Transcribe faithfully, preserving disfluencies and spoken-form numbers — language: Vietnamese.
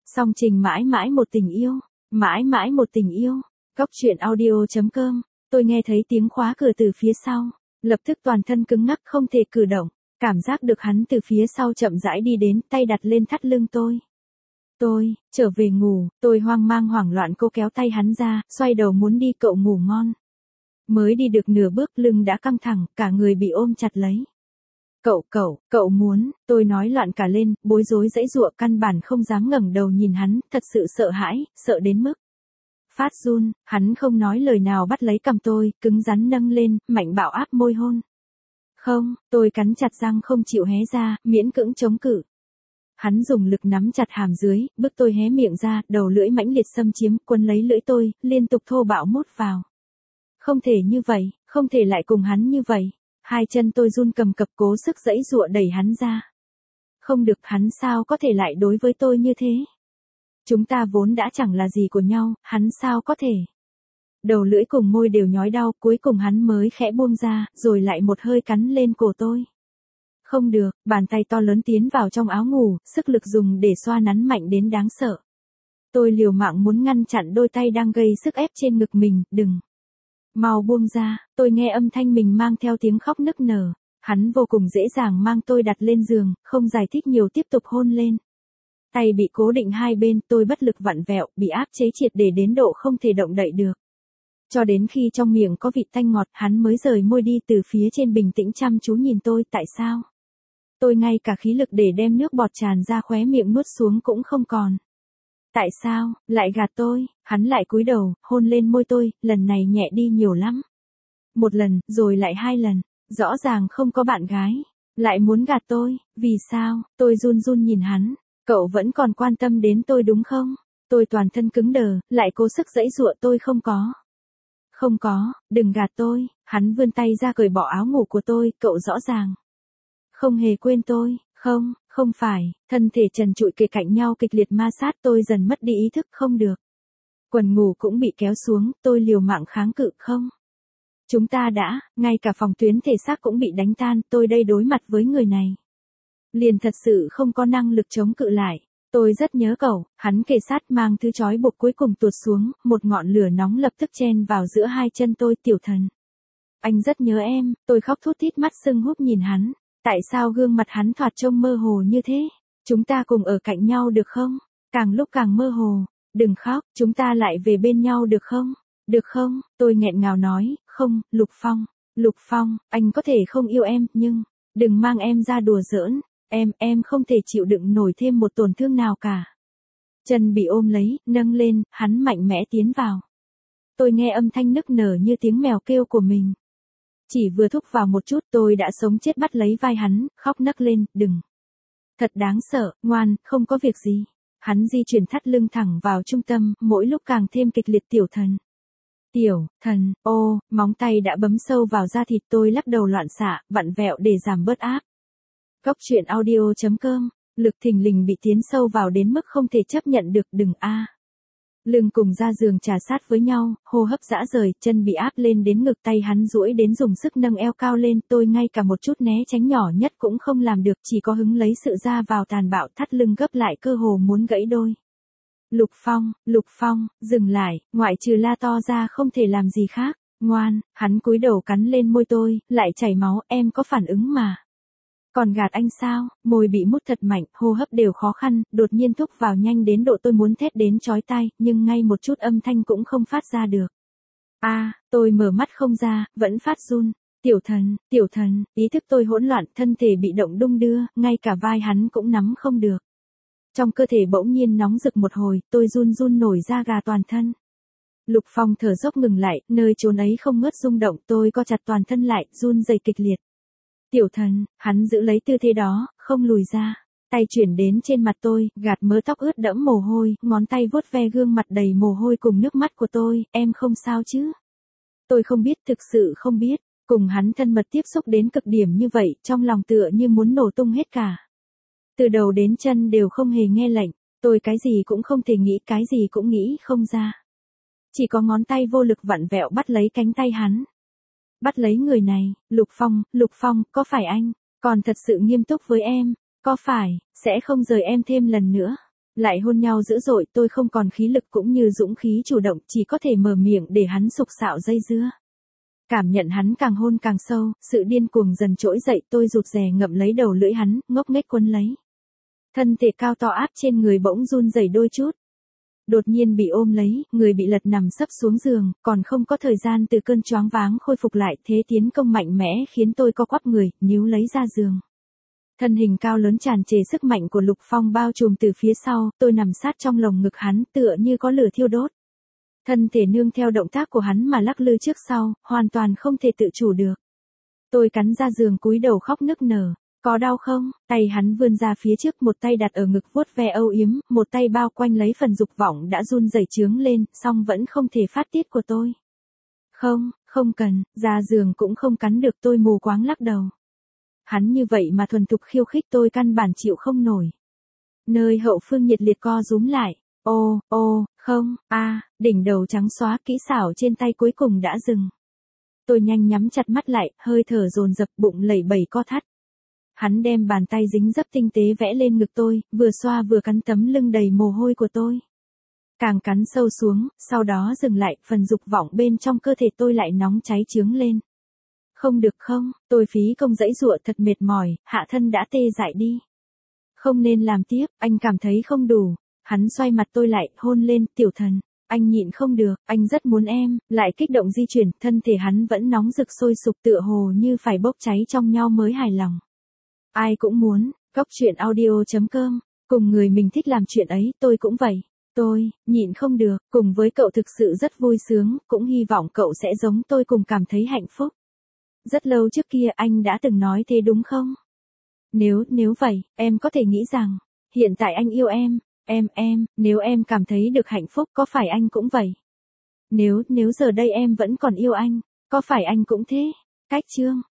Song trình mãi mãi một tình yêu, mãi mãi một tình yêu. Cốc truyện audio.com, tôi nghe thấy tiếng khóa cửa từ phía sau, lập tức toàn thân cứng ngắc không thể cử động, cảm giác được hắn từ phía sau chậm rãi đi đến, tay đặt lên thắt lưng tôi. Tôi, trở về ngủ, tôi hoang mang hoảng loạn cô kéo tay hắn ra, xoay đầu muốn đi cậu ngủ ngon. Mới đi được nửa bước lưng đã căng thẳng, cả người bị ôm chặt lấy. Cậu, cậu, cậu muốn, tôi nói loạn cả lên, bối rối dãy giụa căn bản không dám ngẩng đầu nhìn hắn, thật sự sợ hãi, sợ đến mức phát run, hắn không nói lời nào bắt lấy cằm tôi, cứng rắn nâng lên, mạnh bạo áp môi hôn. Không, tôi cắn chặt răng không chịu hé ra, miễn cưỡng chống cự. Hắn dùng lực nắm chặt hàm dưới, bức tôi hé miệng ra, đầu lưỡi mãnh liệt xâm chiếm, quấn lấy lưỡi tôi, liên tục thô bạo mút vào. Không thể như vậy, không thể lại cùng hắn như vậy. Hai chân tôi run cầm cập cố sức giãy giụa đẩy hắn ra. Không được, hắn sao có thể lại đối với tôi như thế? Chúng ta vốn đã chẳng là gì của nhau, hắn sao có thể? Đầu lưỡi cùng môi đều nhói đau, cuối cùng hắn mới khẽ buông ra, rồi lại một hơi cắn lên cổ tôi. Không được, bàn tay to lớn tiến vào trong áo ngủ, sức lực dùng để xoa nắn mạnh đến đáng sợ. Tôi liều mạng muốn ngăn chặn đôi tay đang gây sức ép trên ngực mình, đừng. Mau buông ra, tôi nghe âm thanh mình mang theo tiếng khóc nức nở. Hắn vô cùng dễ dàng mang tôi đặt lên giường, không giải thích nhiều tiếp tục hôn lên. Tay bị cố định hai bên, tôi bất lực vặn vẹo, bị áp chế triệt để đến độ không thể động đậy được. Cho đến khi trong miệng có vị tanh ngọt, hắn mới rời môi đi, từ phía trên bình tĩnh chăm chú nhìn tôi. Tại sao? Tôi ngay cả khí lực để đem nước bọt tràn ra khóe miệng nuốt xuống cũng không còn. Tại sao, lại gạt tôi? Hắn lại cúi đầu, hôn lên môi tôi, lần này nhẹ đi nhiều lắm. Một lần, rồi lại hai lần, rõ ràng không có bạn gái, lại muốn gạt tôi, vì sao? Tôi run run nhìn hắn, cậu vẫn còn quan tâm đến tôi đúng không? Tôi toàn thân cứng đờ, lại cố sức giãy giụa tôi không có. Không có, đừng gạt tôi, hắn vươn tay ra cởi bỏ áo ngủ của tôi, cậu rõ ràng không hề quên tôi. Không, không phải, thân thể trần trụi kề cạnh nhau kịch liệt ma sát, tôi dần mất đi ý thức. Không được. Quần ngủ cũng bị kéo xuống, tôi liều mạng kháng cự. Không. Chúng ta đã, ngay cả phòng tuyến thể xác cũng bị đánh tan, tôi đây đối mặt với người này. Liền thật sự không có năng lực chống cự lại. Tôi rất nhớ cậu, hắn kề sát mang thứ trói buộc cuối cùng tuột xuống, một ngọn lửa nóng lập tức chen vào giữa hai chân tôi. Tiểu thần. Anh rất nhớ em, tôi khóc thút thít mắt sưng húp nhìn hắn. Tại sao gương mặt hắn thoạt trông mơ hồ như thế? Chúng ta cùng ở cạnh nhau được không? Càng lúc càng mơ hồ. Đừng khóc, chúng ta lại về bên nhau được không? Được không? Tôi nghẹn ngào nói, không, Lục Phong. Lục Phong, anh có thể không yêu em, nhưng, đừng mang em ra đùa giỡn. Em, em không thể chịu đựng nổi thêm một tổn thương nào cả. Chân bị ôm lấy, nâng lên, hắn mạnh mẽ tiến vào. Tôi nghe âm thanh nức nở như tiếng mèo kêu của mình. Chỉ vừa thúc vào một chút tôi đã sống chết bắt lấy vai hắn, khóc nấc lên, đừng. Thật đáng sợ, ngoan, không có việc gì. Hắn di chuyển thắt lưng thẳng vào trung tâm, mỗi lúc càng thêm kịch liệt. Tiểu thần. Tiểu, thần, ô, móng tay đã bấm sâu vào da thịt tôi lắc đầu loạn xạ, vặn vẹo để giảm bớt áp. Cốc truyện audio.com, lực thình lình bị tiến sâu vào đến mức không thể chấp nhận được. Đừng a. Lưng cùng da giường trà sát với nhau, hô hấp dã rời, chân bị áp lên đến ngực, tay hắn duỗi đến dùng sức nâng eo cao lên, tôi ngay cả một chút né tránh nhỏ nhất cũng không làm được, chỉ có hứng lấy sự ra vào tàn bạo, thắt lưng gấp lại cơ hồ muốn gãy đôi. Lục Phong, Lục Phong, dừng lại, ngoại trừ la to ra không thể làm gì khác, ngoan, hắn cúi đầu cắn lên môi tôi, lại chảy máu, em có phản ứng mà. Còn gạt anh sao? Môi bị mút thật mạnh, hô hấp đều khó khăn, đột nhiên thúc vào nhanh đến độ tôi muốn thét đến chói tai, nhưng ngay một chút âm thanh cũng không phát ra được. A, à, tôi mở mắt không ra, vẫn phát run. Tiểu thần, tiểu thần, ý thức tôi hỗn loạn, thân thể bị động đung đưa, ngay cả vai hắn cũng nắm không được. Trong cơ thể bỗng nhiên nóng rực một hồi, tôi run run nổi da gà toàn thân. Lục Phong thở dốc ngừng lại, nơi chốn ấy không ngớt rung động, tôi co chặt toàn thân lại, run rẩy kịch liệt. Tiểu thần, hắn giữ lấy tư thế đó, không lùi ra. Tay chuyển đến trên mặt tôi, gạt mớ tóc ướt đẫm mồ hôi, ngón tay vuốt ve gương mặt đầy mồ hôi cùng nước mắt của tôi, em không sao chứ? Tôi không biết, thực sự không biết. Cùng hắn thân mật tiếp xúc đến cực điểm như vậy, trong lòng tựa như muốn nổ tung hết cả. Từ đầu đến chân đều không hề nghe lệnh, tôi cái gì cũng không thể nghĩ, cái gì cũng nghĩ không ra. Chỉ có ngón tay vô lực vặn vẹo bắt lấy cánh tay hắn. Bắt lấy người này, Lục Phong, Lục Phong, có phải anh, còn thật sự nghiêm túc với em, có phải, sẽ không rời em thêm lần nữa. Lại hôn nhau dữ dội, tôi không còn khí lực cũng như dũng khí chủ động, chỉ có thể mở miệng để hắn sục sạo dây dưa. Cảm nhận hắn càng hôn càng sâu, sự điên cuồng dần trỗi dậy, tôi rụt rè ngậm lấy đầu lưỡi hắn, ngốc nghếch quấn lấy. Thân thể cao to áp trên người bỗng run rẩy đôi chút. Đột nhiên bị ôm lấy, người bị lật nằm sấp xuống giường, còn không có thời gian từ cơn choáng váng khôi phục lại, thế tiến công mạnh mẽ khiến tôi co quắp người, níu lấy ra giường. Thân hình cao lớn tràn trề sức mạnh của Lục Phong bao trùm từ phía sau, tôi nằm sát trong lồng ngực hắn, tựa như có lửa thiêu đốt. Thân thể nương theo động tác của hắn mà lắc lư trước sau, hoàn toàn không thể tự chủ được. Tôi cắn ra giường cúi đầu khóc nức nở. Có đau không? Tay hắn vươn ra phía trước, một tay đặt ở ngực vuốt ve âu yếm, một tay bao quanh lấy phần dục vọng đã run rẩy trướng lên, song vẫn không thể phát tiết của tôi. Không, không cần, ra giường cũng không cắn được, tôi mù quáng lắc đầu. Hắn như vậy mà thuần thục khiêu khích tôi căn bản chịu không nổi. Nơi hậu phương nhiệt liệt co rúm lại. Ô, ô, không, a, đỉnh đầu trắng xóa, kỹ xảo trên tay cuối cùng đã dừng. Tôi nhanh nhắm chặt mắt lại, hơi thở dồn dập, bụng lẩy bẩy co thắt. Hắn đem bàn tay dính dấp tinh tế vẽ lên ngực tôi, vừa xoa vừa cắn tấm lưng đầy mồ hôi của tôi. Càng cắn sâu xuống, sau đó dừng lại, phần dục vọng bên trong cơ thể tôi lại nóng cháy trướng lên. Không được không, tôi phí công dãy dụa thật mệt mỏi, hạ thân đã tê dại đi. Không nên làm tiếp, anh cảm thấy không đủ. Hắn xoay mặt tôi lại, hôn lên, tiểu thần. Anh nhịn không được, anh rất muốn em, lại kích động di chuyển, thân thể hắn vẫn nóng rực sôi sục tựa hồ như phải bốc cháy trong nhau mới hài lòng. Ai cũng muốn, Cóc Truyện Audio chấm com, cùng người mình thích làm chuyện ấy, tôi cũng vậy. Tôi, nhịn không được, cùng với cậu thực sự rất vui sướng, cũng hy vọng cậu sẽ giống tôi cùng cảm thấy hạnh phúc. Rất lâu trước kia anh đã từng nói thế đúng không? Nếu, nếu vậy, em có thể nghĩ rằng, hiện tại anh yêu em, em, em, nếu em cảm thấy được hạnh phúc có phải anh cũng vậy? Nếu, nếu giờ đây em vẫn còn yêu anh, có phải anh cũng thế? Cách chương